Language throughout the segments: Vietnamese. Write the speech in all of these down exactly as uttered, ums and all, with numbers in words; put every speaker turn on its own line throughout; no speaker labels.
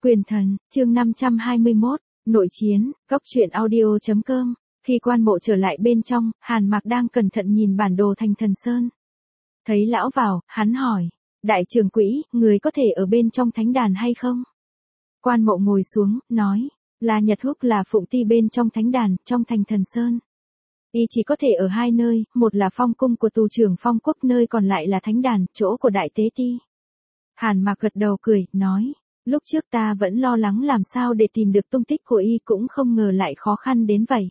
Quyền thần, chương năm trăm hai mươi mốt, nội chiến, góc truyện audio.com. Khi quan mộ trở lại bên trong, Hàn Mạc đang cẩn thận nhìn bản đồ thành Thần Sơn. Thấy lão vào, hắn hỏi, đại trưởng quỹ, người có thể ở bên trong thánh đàn hay không? Quan mộ ngồi xuống, nói, là Nhật Húc là phụng ti bên trong thánh đàn, trong thành Thần Sơn. Y chỉ có thể ở hai nơi, một là phong cung của tù trưởng phong quốc, nơi còn lại là thánh đàn, chỗ của đại tế ti. Hàn Mạc gật đầu cười, nói, lúc trước ta vẫn lo lắng làm sao để tìm được tung tích của y, cũng không ngờ lại khó khăn đến vậy.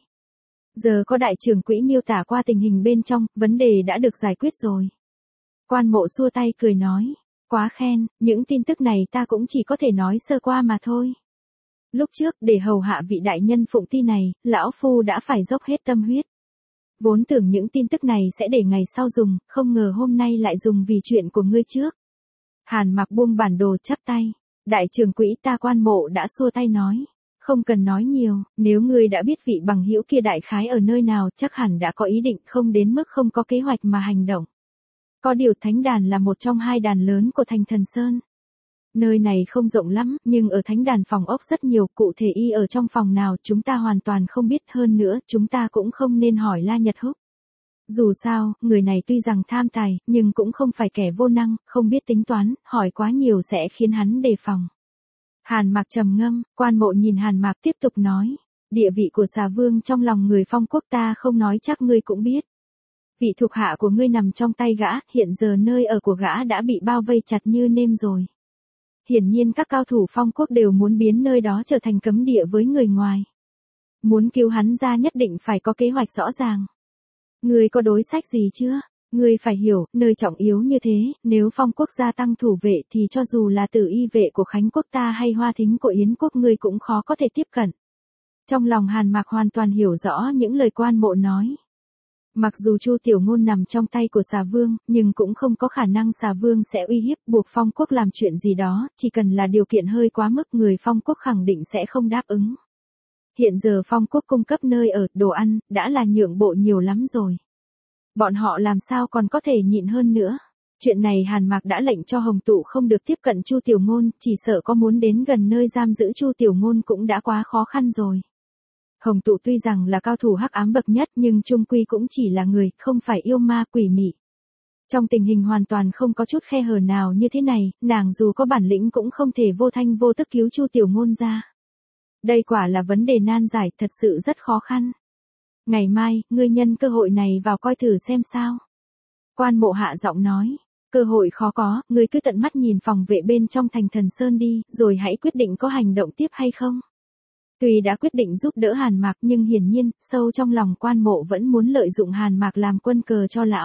Giờ có đại trưởng quỹ miêu tả qua tình hình bên trong, vấn đề đã được giải quyết rồi. Quan mộ xua tay cười nói, quá khen, những tin tức này ta cũng chỉ có thể nói sơ qua mà thôi. Lúc trước, để hầu hạ vị đại nhân phụng ti này, lão phu đã phải dốc hết tâm huyết. Vốn tưởng những tin tức này sẽ để ngày sau dùng, không ngờ hôm nay lại dùng vì chuyện của ngươi trước. Hàn Mạc buông bản đồ chắp tay. Đại trưởng quỹ ta quan mộ đã xua tay nói. Không cần nói nhiều, nếu ngươi đã biết vị bằng hữu kia đại khái ở nơi nào, chắc hẳn đã có ý định, không đến mức không có kế hoạch mà hành động. Có điều thánh đàn là một trong hai đàn lớn của thành Thần Sơn. Nơi này không rộng lắm, nhưng ở thánh đàn phòng ốc rất nhiều, cụ thể y ở trong phòng nào chúng ta hoàn toàn không biết, hơn nữa chúng ta cũng không nên hỏi La Nhật Húc. Dù sao, người này tuy rằng tham tài, nhưng cũng không phải kẻ vô năng, không biết tính toán, hỏi quá nhiều sẽ khiến hắn đề phòng. Hàn Mạc trầm ngâm, quan mộ nhìn Hàn Mạc tiếp tục nói, địa vị của xà vương trong lòng người phong quốc ta không nói chắc ngươi cũng biết. Vị thuộc hạ của ngươi nằm trong tay gã, hiện giờ nơi ở của gã đã bị bao vây chặt như nêm rồi. Hiển nhiên các cao thủ phong quốc đều muốn biến nơi đó trở thành cấm địa với người ngoài. Muốn cứu hắn ra nhất định phải có kế hoạch rõ ràng. Ngươi có đối sách gì chưa? Ngươi phải hiểu, nơi trọng yếu như thế, nếu phong quốc gia tăng thủ vệ thì cho dù là tử y vệ của Khánh quốc ta hay hoa thính của Yến quốc ngươi cũng khó có thể tiếp cận. Trong lòng Hàn Mạc hoàn toàn hiểu rõ những lời quan mộ nói. Mặc dù Chu Tiểu Ngôn nằm trong tay của xà vương, nhưng cũng không có khả năng xà vương sẽ uy hiếp buộc phong quốc làm chuyện gì đó, chỉ cần là điều kiện hơi quá mức người phong quốc khẳng định sẽ không đáp ứng. Hiện giờ phong quốc cung cấp nơi ở, đồ ăn, đã là nhượng bộ nhiều lắm rồi. Bọn họ làm sao còn có thể nhịn hơn nữa. Chuyện này Hàn Mạc đã lệnh cho Hồng Tụ không được tiếp cận Chu Tiểu Ngôn, chỉ sợ có muốn đến gần nơi giam giữ Chu Tiểu Ngôn cũng đã quá khó khăn rồi. Hồng Tụ tuy rằng là cao thủ hắc ám bậc nhất nhưng chung quy cũng chỉ là người, không phải yêu ma quỷ mị. Trong tình hình hoàn toàn không có chút khe hở nào như thế này, nàng dù có bản lĩnh cũng không thể vô thanh vô tức cứu Chu Tiểu Ngôn ra. Đây quả là vấn đề nan giải, thật sự rất khó khăn. Ngày mai, ngươi nhân cơ hội này vào coi thử xem sao. Quan mộ hạ giọng nói, cơ hội khó có, ngươi cứ tận mắt nhìn phòng vệ bên trong thành Thần Sơn đi, rồi hãy quyết định có hành động tiếp hay không. Tuy đã quyết định giúp đỡ Hàn Mạc nhưng hiển nhiên, sâu trong lòng quan mộ vẫn muốn lợi dụng Hàn Mạc làm quân cờ cho lão.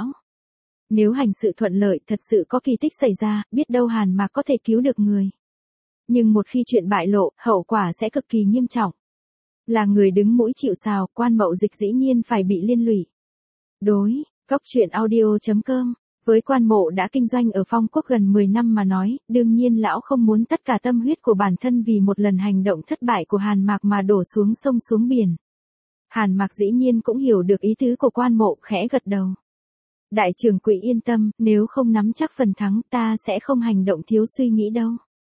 Nếu hành sự thuận lợi, thật sự có kỳ tích xảy ra, biết đâu Hàn Mạc có thể cứu được người. Nhưng một khi chuyện bại lộ, hậu quả sẽ cực kỳ nghiêm trọng. Là người đứng mũi chịu sào, quan mậu dịch dĩ nhiên phải bị liên lụy. Đối, góc truyện audio.com, với quan mộ đã kinh doanh ở phong quốc gần mười năm mà nói, đương nhiên lão không muốn tất cả tâm huyết của bản thân vì một lần hành động thất bại của Hàn Mạc mà đổ xuống sông xuống biển. Hàn Mạc dĩ nhiên cũng hiểu được ý tứ của quan mộ, khẽ gật đầu. Đại trưởng quỹ yên tâm, nếu không nắm chắc phần thắng ta sẽ không hành động thiếu suy nghĩ đâu.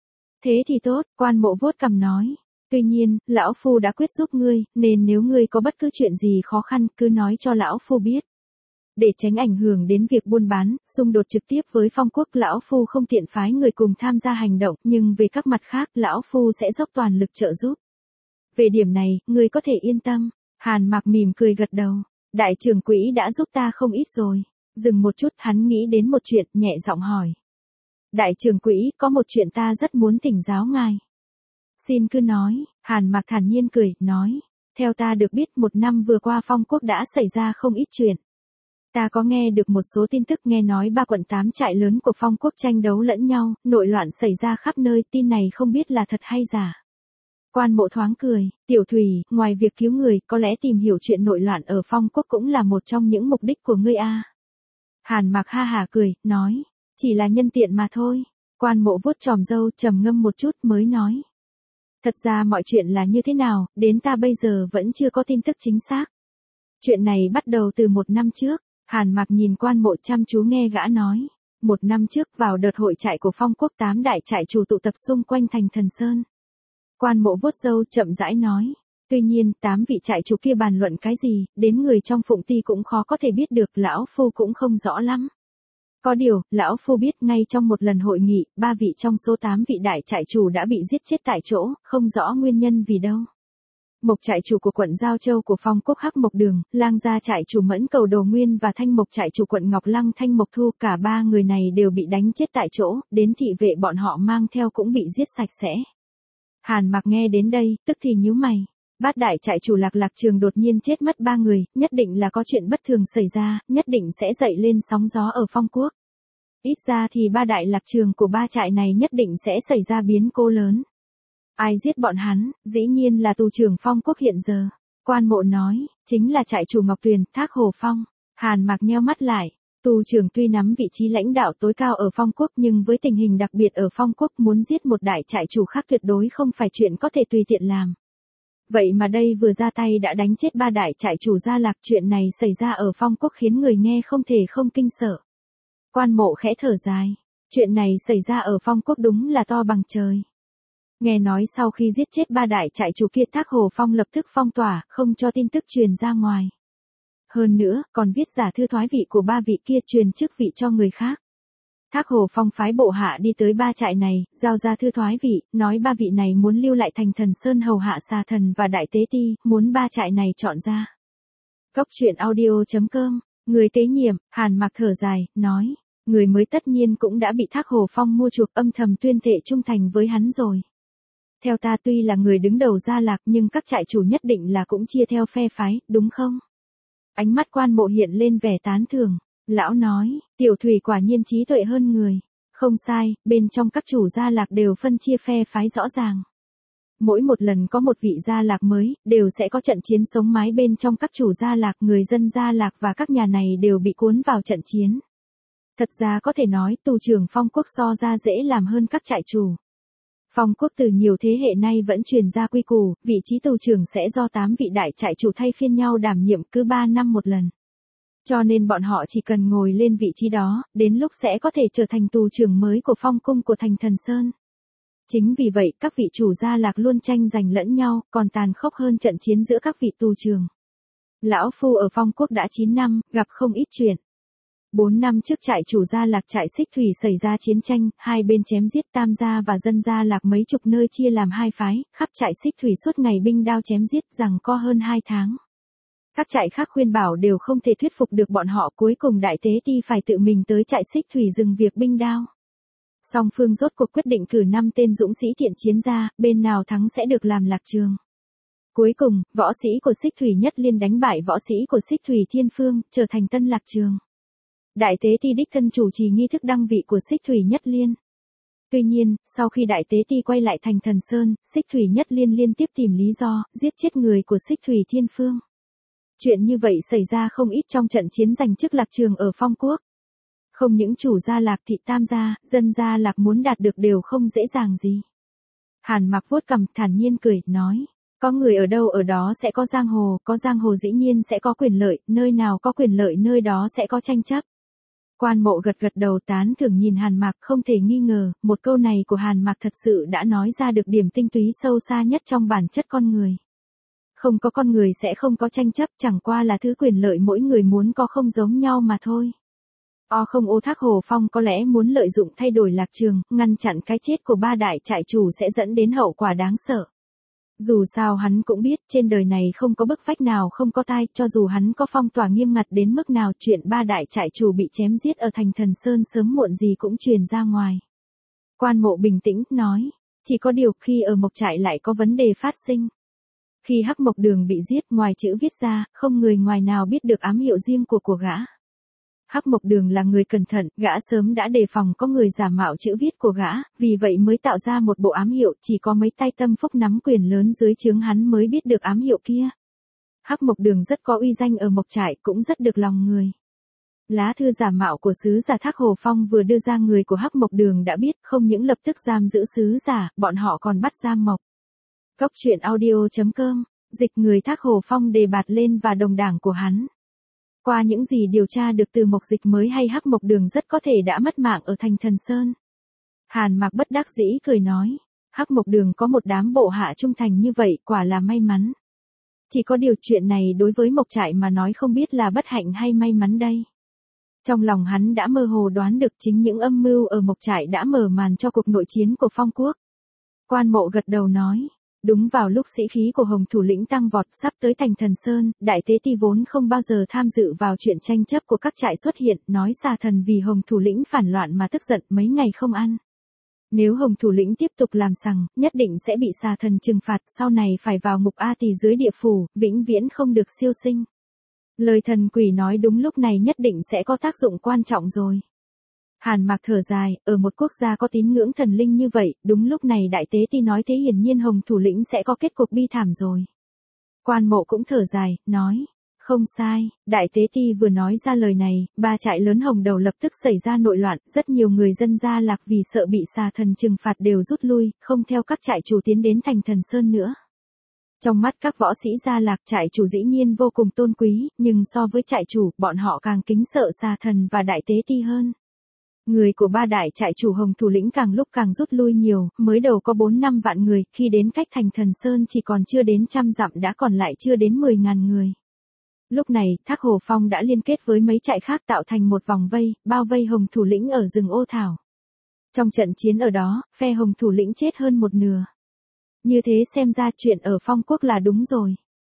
Thế thì tốt, quan mộ vuốt cằm nói. Tuy nhiên, lão phu đã quyết giúp ngươi, nên nếu ngươi có bất cứ chuyện gì khó khăn, cứ nói cho lão phu biết. Để tránh ảnh hưởng đến việc buôn bán, xung đột trực tiếp với phong quốc, lão phu không tiện phái người cùng tham gia hành động, nhưng về các mặt khác, lão phu sẽ dốc toàn lực trợ giúp. Về điểm này, ngươi có thể yên tâm. Hàn Mạc mỉm cười gật đầu. Đại trưởng quỹ đã giúp ta không ít rồi. Dừng một chút, hắn nghĩ đến một chuyện, nhẹ giọng hỏi. Đại trưởng quỹ, có một chuyện ta rất muốn thỉnh giáo ngài. Xin cứ nói, Hàn Mạc thản nhiên cười, nói. Theo ta được biết một năm vừa qua phong quốc đã xảy ra không ít chuyện. Ta có nghe được một số tin tức, nghe nói ba quận tám trại lớn của phong quốc tranh đấu lẫn nhau, nội loạn xảy ra khắp nơi, tin này không biết là thật hay giả. Quan mộ thoáng cười, Tiểu Thủy, ngoài việc cứu người, có lẽ tìm hiểu chuyện nội loạn ở phong quốc cũng là một trong những mục đích của ngươi a. Hàn Mạc ha hả cười, nói, chỉ là nhân tiện mà thôi. Quan mộ vuốt chòm râu, trầm ngâm một chút mới nói. Thật ra mọi chuyện là như thế nào, đến ta bây giờ vẫn chưa có tin tức chính xác. Chuyện này bắt đầu từ một năm trước. Hàn Mạc nhìn quan mộ chăm chú nghe gã nói. Một năm trước vào đợt hội trại của phong quốc tám đại trại chủ tụ tập xung quanh thành Thần Sơn. Quan Mộ vuốt râu chậm rãi nói. Tuy nhiên, tám vị trại chủ kia bàn luận cái gì, đến người trong Phụng Ti cũng khó có thể biết được, lão phu cũng không rõ lắm. Có điều, lão phu biết ngay trong một lần hội nghị, ba vị trong số tám vị đại trại chủ đã bị giết chết tại chỗ, không rõ nguyên nhân vì đâu. Mộc trại chủ của quận Giao Châu của Phong Quốc Hắc Mộc Đường, Lang gia trại chủ Mẫn Cầu Đồ Nguyên và Thanh Mộc trại chủ quận Ngọc Lăng Thanh Mộc Thu, cả ba người này đều bị đánh chết tại chỗ, đến thị vệ bọn họ mang theo cũng bị giết sạch sẽ. Hàn Mặc nghe đến đây, tức thì nhíu mày. Bát đại trại chủ Lạc Lạc Trường đột nhiên chết mất ba người, nhất định là có chuyện bất thường xảy ra, nhất định sẽ dậy lên sóng gió ở Phong Quốc. Ít ra thì ba đại lạc trường của ba trại này nhất định sẽ xảy ra biến cố lớn. Ai giết bọn hắn, dĩ nhiên là tù trưởng Phong Quốc hiện giờ. Quan Mộ nói, chính là trại chủ Ngọc Tuyền, Thác Hồ Phong. Hàn Mặc nheo mắt lại. Tù trưởng tuy nắm vị trí lãnh đạo tối cao ở Phong Quốc nhưng với tình hình đặc biệt ở Phong Quốc muốn giết một đại trại chủ khác tuyệt đối không phải chuyện có thể tùy tiện làm. Vậy mà đây vừa ra tay đã đánh chết ba đại trại chủ Gia Lạc, chuyện này xảy ra ở Phong Quốc khiến người nghe không thể không kinh sợ. Quan Mộ khẽ thở dài. Chuyện này xảy ra ở Phong Quốc đúng là to bằng trời. Nghe nói sau khi giết chết ba đại trại chủ kia, Thác Hồ Phong lập tức phong tỏa, không cho tin tức truyền ra ngoài. Hơn nữa, còn viết giả thư thoái vị của ba vị kia truyền chức vị cho người khác. Thác Hồ Phong phái bộ hạ đi tới ba trại này, giao ra thư thoái vị, nói ba vị này muốn lưu lại thành Thần Sơn hầu hạ Xà Thần và Đại Tế Ti, muốn ba trại này chọn ra. Cốc truyện audio chấm com, người kế nhiệm, Hàn Mặc thở dài, nói, người mới tất nhiên cũng đã bị Thác Hồ Phong mua chuộc, âm thầm tuyên thệ trung thành với hắn rồi. Theo ta tuy là người đứng đầu Gia Lạc nhưng các trại chủ nhất định là cũng chia theo phe phái, đúng không? Ánh mắt Quan Mộ hiện lên vẻ tán thưởng. Lão nói, tiểu thủy quả nhiên trí tuệ hơn người. Không sai, bên trong các chủ Gia Lạc đều phân chia phe phái rõ ràng. Mỗi một lần có một vị Gia Lạc mới, đều sẽ có trận chiến sống mái bên trong các chủ Gia Lạc, người dân Gia Lạc và các nhà này đều bị cuốn vào trận chiến. Thật ra có thể nói tù trưởng Phong Quốc so ra dễ làm hơn các trại chủ. Phong Quốc từ nhiều thế hệ nay vẫn truyền ra quy củ, vị trí tù trưởng sẽ do tám vị đại trại chủ thay phiên nhau đảm nhiệm cứ ba năm một lần. Cho nên bọn họ chỉ cần ngồi lên vị trí đó, đến lúc sẽ có thể trở thành tù trưởng mới của Phong Cung của thành Thần Sơn. Chính vì vậy các vị chủ Gia Lạc luôn tranh giành lẫn nhau, còn tàn khốc hơn trận chiến giữa các vị tù trưởng. Lão Phu ở Phong Quốc đã chín năm, gặp không ít chuyện. Bốn năm trước trại chủ Gia Lạc trại Xích Thủy xảy ra chiến tranh, hai bên chém giết, Tam gia và dân Gia Lạc mấy chục nơi chia làm hai phái, khắp trại Xích Thủy suốt ngày binh đao chém giết, rằng co hơn hai tháng. Các trại khác khuyên bảo đều không thể thuyết phục được bọn họ, cuối cùng Đại Tế Ti phải tự mình tới trại Xích Thủy dừng việc binh đao. Song phương rốt cuộc quyết định cử năm tên dũng sĩ thiện chiến ra, bên nào thắng sẽ được làm lạc trường. Cuối cùng, võ sĩ của Xích Thủy Nhất Liên đánh bại võ sĩ của Xích Thủy Thiên Phương, trở thành tân lạc trường. Đại Tế Ti đích thân chủ trì nghi thức đăng vị của Xích Thủy Nhất Liên. Tuy nhiên, sau khi Đại Tế Ti quay lại thành Thần Sơn, Xích Thủy Nhất Liên liên tiếp tìm lý do, giết chết người của Xích Thủy Thiên Phương. Chuyện như vậy xảy ra không ít trong trận chiến giành chức lạc trường ở Phong Quốc. Không những chủ Gia Lạc thị Tam gia, dân Gia Lạc muốn đạt được đều không dễ dàng gì. Hàn Mặc vuốt cằm thản nhiên cười, nói, có người ở đâu ở đó sẽ có giang hồ, có giang hồ dĩ nhiên sẽ có quyền lợi, nơi nào có quyền lợi nơi đó sẽ có tranh chấp. Quan Mộ gật gật đầu tán thưởng nhìn Hàn Mặc, không thể nghi ngờ, một câu này của Hàn Mặc thật sự đã nói ra được điểm tinh túy sâu xa nhất trong bản chất con người. Không có con người sẽ không có tranh chấp, chẳng qua là thứ quyền lợi mỗi người muốn có không giống nhau mà thôi. O không ô Thác Hồ Phong có lẽ muốn lợi dụng thay đổi lạc trường, ngăn chặn cái chết của ba đại trại chủ sẽ dẫn đến hậu quả đáng sợ. Dù sao hắn cũng biết, trên đời này không có bức vách nào không có tai, cho dù hắn có phong tỏa nghiêm ngặt đến mức nào, chuyện ba đại trại chủ bị chém giết ở thành Thần Sơn sớm muộn gì cũng truyền ra ngoài. Quan Mộ bình tĩnh, nói, chỉ có điều khi ở Mộc trại lại có vấn đề phát sinh. Khi Hắc Mộc Đường bị giết, ngoài chữ viết ra, không người ngoài nào biết được ám hiệu riêng của của gã. Hắc Mộc Đường là người cẩn thận, gã sớm đã đề phòng có người giả mạo chữ viết của gã, vì vậy mới tạo ra một bộ ám hiệu, chỉ có mấy tay tâm phúc nắm quyền lớn dưới trướng hắn mới biết được ám hiệu kia. Hắc Mộc Đường rất có uy danh ở Mộc trại, cũng rất được lòng người. Lá thư giả mạo của sứ giả Thác Hồ Phong vừa đưa ra, người của Hắc Mộc Đường đã biết, không những lập tức giam giữ sứ giả, bọn họ còn bắt giam Mộc. Cốc truyện audio chấm com, dịch người Thác Hồ Phong đề bạt lên và đồng đảng của hắn. Qua những gì điều tra được từ Mộc Dịch mới hay, Hắc Mộc Đường rất có thể đã mất mạng ở thành Thần Sơn. Hàn Mặc bất đắc dĩ cười nói, Hắc Mộc Đường có một đám bộ hạ trung thành như vậy, quả là may mắn. Chỉ có điều chuyện này đối với Mộc Trại mà nói không biết là bất hạnh hay may mắn đây. Trong lòng hắn đã mơ hồ đoán được chính những âm mưu ở Mộc Trại đã mở màn cho cuộc nội chiến của Phong Quốc. Quan Mộ gật đầu nói, đúng vào lúc sĩ khí của Hồng thủ lĩnh tăng vọt sắp tới thành Thần Sơn, Đại Tế Ti vốn không bao giờ tham dự vào chuyện tranh chấp của các trại xuất hiện, nói xà thần vì Hồng thủ lĩnh phản loạn mà tức giận mấy ngày không ăn. Nếu Hồng thủ lĩnh tiếp tục làm sằng, nhất định sẽ bị xà thần trừng phạt, sau này phải vào ngục A Tỳ dưới địa phủ, vĩnh viễn không được siêu sinh. Lời thần quỷ nói đúng lúc này nhất định sẽ có tác dụng quan trọng rồi. Hàn Mạc thở dài, ở một quốc gia có tín ngưỡng thần linh như vậy, đúng lúc này Đại Tế Ti nói thế hiển nhiên Hồng thủ lĩnh sẽ có kết cục bi thảm rồi. Quan Mộ cũng thở dài, nói, không sai, Đại Tế Ti vừa nói ra lời này, ba trại lớn Hồng đầu lập tức xảy ra nội loạn, rất nhiều người dân Gia Lạc vì sợ bị xà thần trừng phạt đều rút lui, không theo các trại chủ tiến đến thành Thần Sơn nữa. Trong mắt các võ sĩ Gia Lạc, trại chủ dĩ nhiên vô cùng tôn quý, nhưng so với trại chủ, bọn họ càng kính sợ xà thần và Đại Tế Ti hơn. Người của ba đại trại chủ Hồng thủ lĩnh càng lúc càng rút lui nhiều, mới đầu có bốn năm vạn người, khi đến cách thành Thần Sơn chỉ còn chưa đến trăm dặm đã còn lại chưa đến mười ngàn người. Lúc này, Thác Hồ Phong đã liên kết với mấy trại khác tạo thành một vòng vây, bao vây Hồng thủ lĩnh ở rừng Ô Thảo. Trong trận chiến ở đó, phe Hồng thủ lĩnh chết hơn một nửa. Như thế xem ra chuyện ở Phong Quốc là đúng rồi.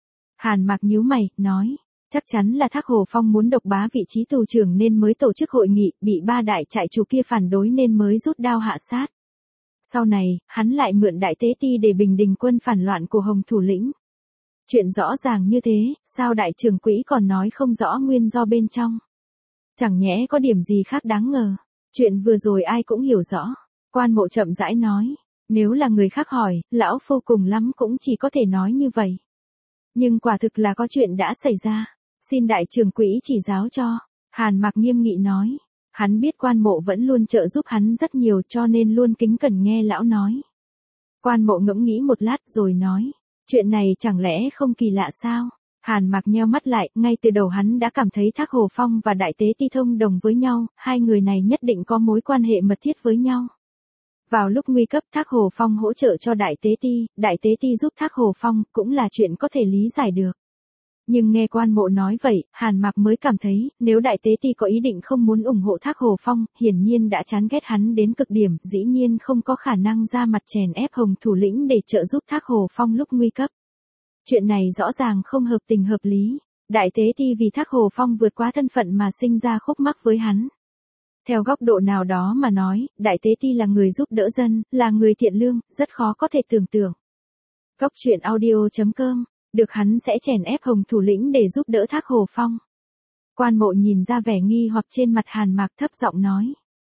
Hàn Mạc nhíu mày, nói, chắc chắn là Thác Hồ Phong muốn độc bá vị trí tù trưởng nên mới tổ chức hội nghị, bị ba đại trại chủ kia phản đối nên mới rút đao hạ sát. Sau này, hắn lại mượn Đại Tế Ti để bình định quân phản loạn của Hồng thủ lĩnh. Chuyện rõ ràng như thế, sao đại trưởng quỹ còn nói không rõ nguyên do bên trong? Chẳng nhẽ có điểm gì khác đáng ngờ. Chuyện vừa rồi ai cũng hiểu rõ. Quan Mộ chậm rãi nói, nếu là người khác hỏi, lão phu cùng lắm cũng chỉ có thể nói như vậy. Nhưng quả thực là có chuyện đã xảy ra. Xin đại trưởng quỹ chỉ giáo cho. Hàn Mạc nghiêm nghị nói. Hắn biết Quan Mộ vẫn luôn trợ giúp hắn rất nhiều cho nên luôn kính cẩn nghe lão nói. Quan Mộ ngẫm nghĩ một lát rồi nói. Chuyện này chẳng lẽ không kỳ lạ sao? Hàn Mạc nheo mắt lại, ngay từ đầu hắn đã cảm thấy Thác Hồ Phong và Đại Tế Ti thông đồng với nhau, hai người này nhất định có mối quan hệ mật thiết với nhau. Vào lúc nguy cấp Thác Hồ Phong hỗ trợ cho Đại Tế Ti, Đại Tế Ti giúp Thác Hồ Phong cũng là chuyện có thể lý giải được. Nhưng nghe Quan Mộ nói vậy, Hàn Mạc mới cảm thấy, nếu Đại Tế Ti có ý định không muốn ủng hộ Thác Hồ Phong, hiển nhiên đã chán ghét hắn đến cực điểm, dĩ nhiên không có khả năng ra mặt chèn ép Hồng thủ lĩnh để trợ giúp Thác Hồ Phong lúc nguy cấp. Chuyện này rõ ràng không hợp tình hợp lý. Đại Tế Ti vì Thác Hồ Phong vượt quá thân phận mà sinh ra khúc mắc với hắn. Theo góc độ nào đó mà nói, Đại Tế Ti là người giúp đỡ dân, là người thiện lương, rất khó có thể tưởng tượng. Góc truyện audio chấm com, được hắn sẽ chèn ép Hồng thủ lĩnh để giúp đỡ Thác Hồ Phong. Quan Mộ nhìn ra vẻ nghi hoặc trên mặt Hàn Mạc thấp giọng nói.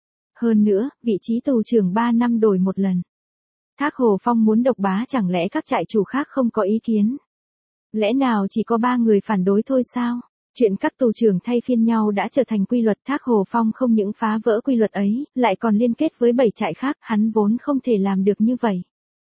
Hơn nữa, vị trí tù trưởng ba năm đổi một lần. Thác Hồ Phong muốn độc bá chẳng lẽ các trại chủ khác không có ý kiến? Lẽ nào chỉ có ba người phản đối thôi sao? Chuyện các tù trưởng thay phiên nhau đã trở thành quy luật. Thác Hồ Phong không những phá vỡ quy luật ấy, lại còn liên kết với bảy trại khác, hắn vốn không thể làm được như vậy.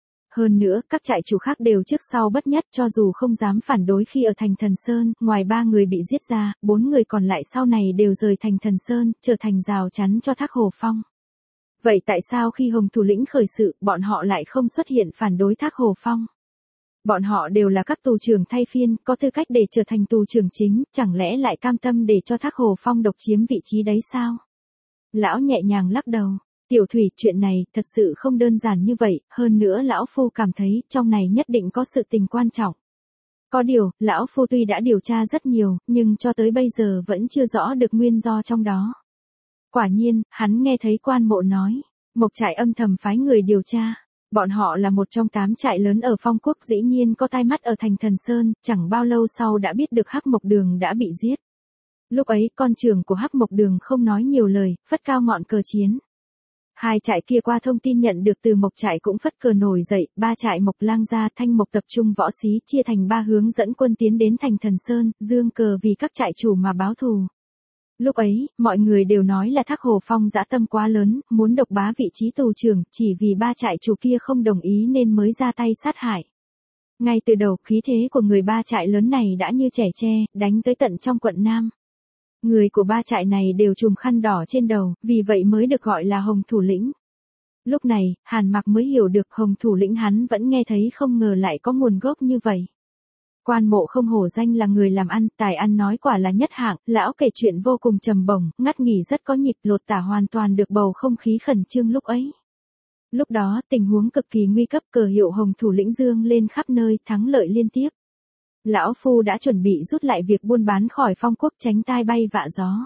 Hơn nữa, các trại chủ khác đều trước sau bất nhất cho dù không dám phản đối khi ở thành Thần Sơn, ngoài ba người bị giết ra, bốn người còn lại sau này đều rời thành Thần Sơn, trở thành rào chắn cho Thác Hồ Phong. Vậy tại sao khi Hồng thủ lĩnh khởi sự, bọn họ lại không xuất hiện phản đối Thác Hồ Phong? Bọn họ đều là các tù trưởng thay phiên, có tư cách để trở thành tù trưởng chính, chẳng lẽ lại cam tâm để cho Thác Hồ Phong độc chiếm vị trí đấy sao? Lão nhẹ nhàng lắc đầu. Tiểu Thủy, chuyện này thật sự không đơn giản như vậy, hơn nữa lão phu cảm thấy trong này nhất định có sự tình quan trọng. Có điều, lão phu tuy đã điều tra rất nhiều, nhưng cho tới bây giờ vẫn chưa rõ được nguyên do trong đó. Quả nhiên, hắn nghe thấy Quan Mộ nói, Mộc trại âm thầm phái người điều tra. Bọn họ là một trong tám trại lớn ở Phong Quốc, dĩ nhiên có tai mắt ở thành Thần Sơn, chẳng bao lâu sau đã biết được Hắc Mộc Đường đã bị giết. Lúc ấy, con trưởng của Hắc Mộc Đường không nói nhiều lời, phất cao ngọn cờ chiến. Hai trại kia qua thông tin nhận được từ Mộc trại cũng phất cờ nổi dậy, ba trại Mộc Lang Gia, Thanh Mộc tập trung võ sĩ chia thành ba hướng dẫn quân tiến đến thành Thần Sơn, dương cờ vì các trại chủ mà báo thù. Lúc ấy, mọi người đều nói là Thác Hồ Phong dã tâm quá lớn, muốn độc bá vị trí tù trưởng, chỉ vì ba trại chủ kia không đồng ý nên mới ra tay sát hại. Ngay từ đầu, khí thế của người ba trại lớn này đã như trẻ tre, đánh tới tận trong quận Nam. Người của ba trại này đều trùm khăn đỏ trên đầu, vì vậy mới được gọi là Hồng thủ lĩnh. Lúc này, Hàn Mặc mới hiểu được Hồng thủ lĩnh hắn vẫn nghe thấy không ngờ lại có nguồn gốc như vậy. Quan Mộ không hổ danh là người làm ăn, tài ăn nói quả là nhất hạng, lão kể chuyện vô cùng trầm bổng, ngắt nghỉ rất có nhịp, lột tả hoàn toàn được bầu không khí khẩn trương lúc ấy. Lúc đó, tình huống cực kỳ nguy cấp, cờ hiệu Hồng thủ lĩnh dương lên khắp nơi, thắng lợi liên tiếp. Lão Phu đã chuẩn bị rút lại việc buôn bán khỏi Phong quốc, tránh tai bay vạ gió.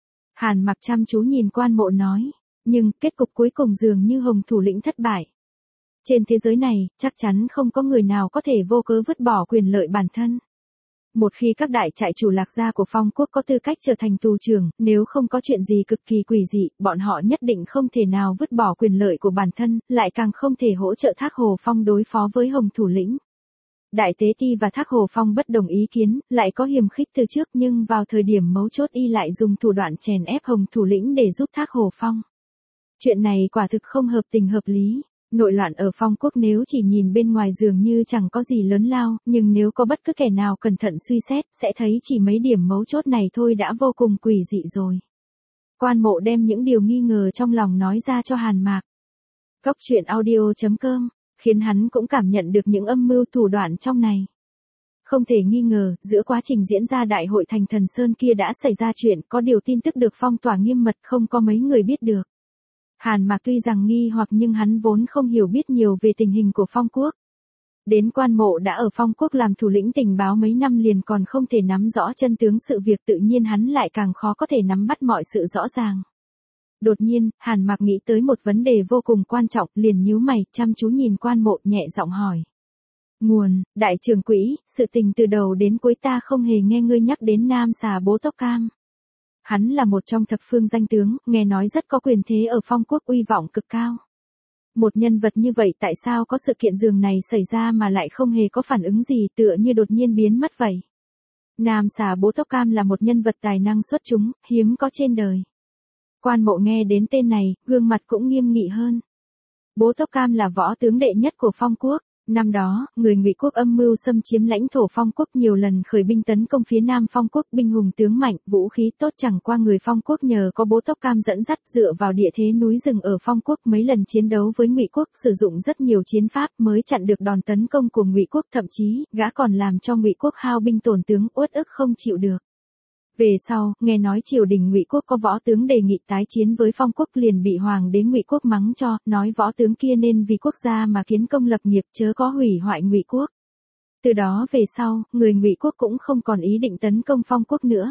Hàn Mặc chăm chú nhìn Quan Mộ nói, nhưng kết cục cuối cùng dường như Hồng thủ lĩnh thất bại. Trên thế giới này, chắc chắn không có người nào có thể vô cớ vứt bỏ quyền lợi bản thân. Một khi các đại trại chủ lạc gia của Phong quốc có tư cách trở thành tù trưởng, nếu không có chuyện gì cực kỳ quỷ dị, bọn họ nhất định không thể nào vứt bỏ quyền lợi của bản thân, lại càng không thể hỗ trợ Thác Hồ Phong đối phó với Hồng thủ lĩnh. Đại Tế Ti và Thác Hồ Phong bất đồng ý kiến, lại có hiềm khích từ trước, nhưng vào thời điểm mấu chốt y lại dùng thủ đoạn chèn ép Hồng thủ lĩnh để giúp Thác Hồ Phong. Chuyện này quả thực không hợp tình hợp lý. Nội loạn ở Phong quốc nếu chỉ nhìn bên ngoài dường như chẳng có gì lớn lao, nhưng nếu có bất cứ kẻ nào cẩn thận suy xét, sẽ thấy chỉ mấy điểm mấu chốt này thôi đã vô cùng quỷ dị rồi. Quan Mộ đem những điều nghi ngờ trong lòng nói ra cho Hàn Mạc. Cốc truyện audio chấm com, khiến hắn cũng cảm nhận được những âm mưu thủ đoạn trong này. Không thể nghi ngờ, giữa quá trình diễn ra đại hội Thành Thần Sơn kia đã xảy ra chuyện, có điều tin tức được phong tỏa nghiêm mật, không có mấy người biết được. Hàn Mạc tuy rằng nghi hoặc nhưng hắn vốn không hiểu biết nhiều về tình hình của Phong quốc. Đến Quan Mộ đã ở Phong quốc làm thủ lĩnh tình báo mấy năm liền còn không thể nắm rõ chân tướng sự việc, tự nhiên hắn lại càng khó có thể nắm bắt mọi sự rõ ràng. Đột nhiên, Hàn Mạc nghĩ tới một vấn đề vô cùng quan trọng, liền nhíu mày, chăm chú nhìn Quan Mộ, nhẹ giọng hỏi. Nguồn, đại trưởng quỹ, sự tình từ đầu đến cuối ta không hề nghe ngươi nhắc đến Nam Xà Bố Tốc Cam. Hắn là một trong thập phương danh tướng, nghe nói rất có quyền thế ở Phong quốc, uy vọng cực cao. Một nhân vật như vậy tại sao có sự kiện dường này xảy ra mà lại không hề có phản ứng gì, tựa như đột nhiên biến mất vậy. Nam Xà Bố Tốc Cam là một nhân vật tài năng xuất chúng, hiếm có trên đời. Quan Mộ nghe đến tên này, gương mặt cũng nghiêm nghị hơn. Bố Tốc Cam là võ tướng đệ nhất của Phong quốc. Năm đó, người Ngụy quốc âm mưu xâm chiếm lãnh thổ Phong quốc, nhiều lần khởi binh tấn công phía Nam Phong quốc, binh hùng tướng mạnh, vũ khí tốt, chẳng qua người Phong quốc nhờ có Bố Tốc Cam dẫn dắt, dựa vào địa thế núi rừng ở Phong quốc, mấy lần chiến đấu với Ngụy quốc, sử dụng rất nhiều chiến pháp mới chặn được đòn tấn công của Ngụy quốc, thậm chí gã còn làm cho Ngụy quốc hao binh tổn tướng, uất ức không chịu được. Về sau, nghe nói triều đình Ngụy quốc có võ tướng đề nghị tái chiến với Phong quốc, liền bị hoàng đế Ngụy quốc mắng cho, nói võ tướng kia nên vì quốc gia mà kiến công lập nghiệp, chớ có hủy hoại Ngụy quốc. Từ đó về sau, người Ngụy quốc cũng không còn ý định tấn công Phong quốc nữa.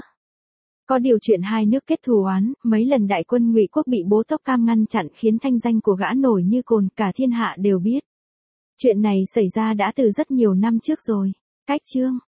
Có điều chuyện hai nước kết thù oán, mấy lần đại quân Ngụy quốc bị Bố Tốc Cam ngăn chặn khiến thanh danh của gã nổi như cồn, cả thiên hạ đều biết. Chuyện này xảy ra đã từ rất nhiều năm trước rồi. Cách chương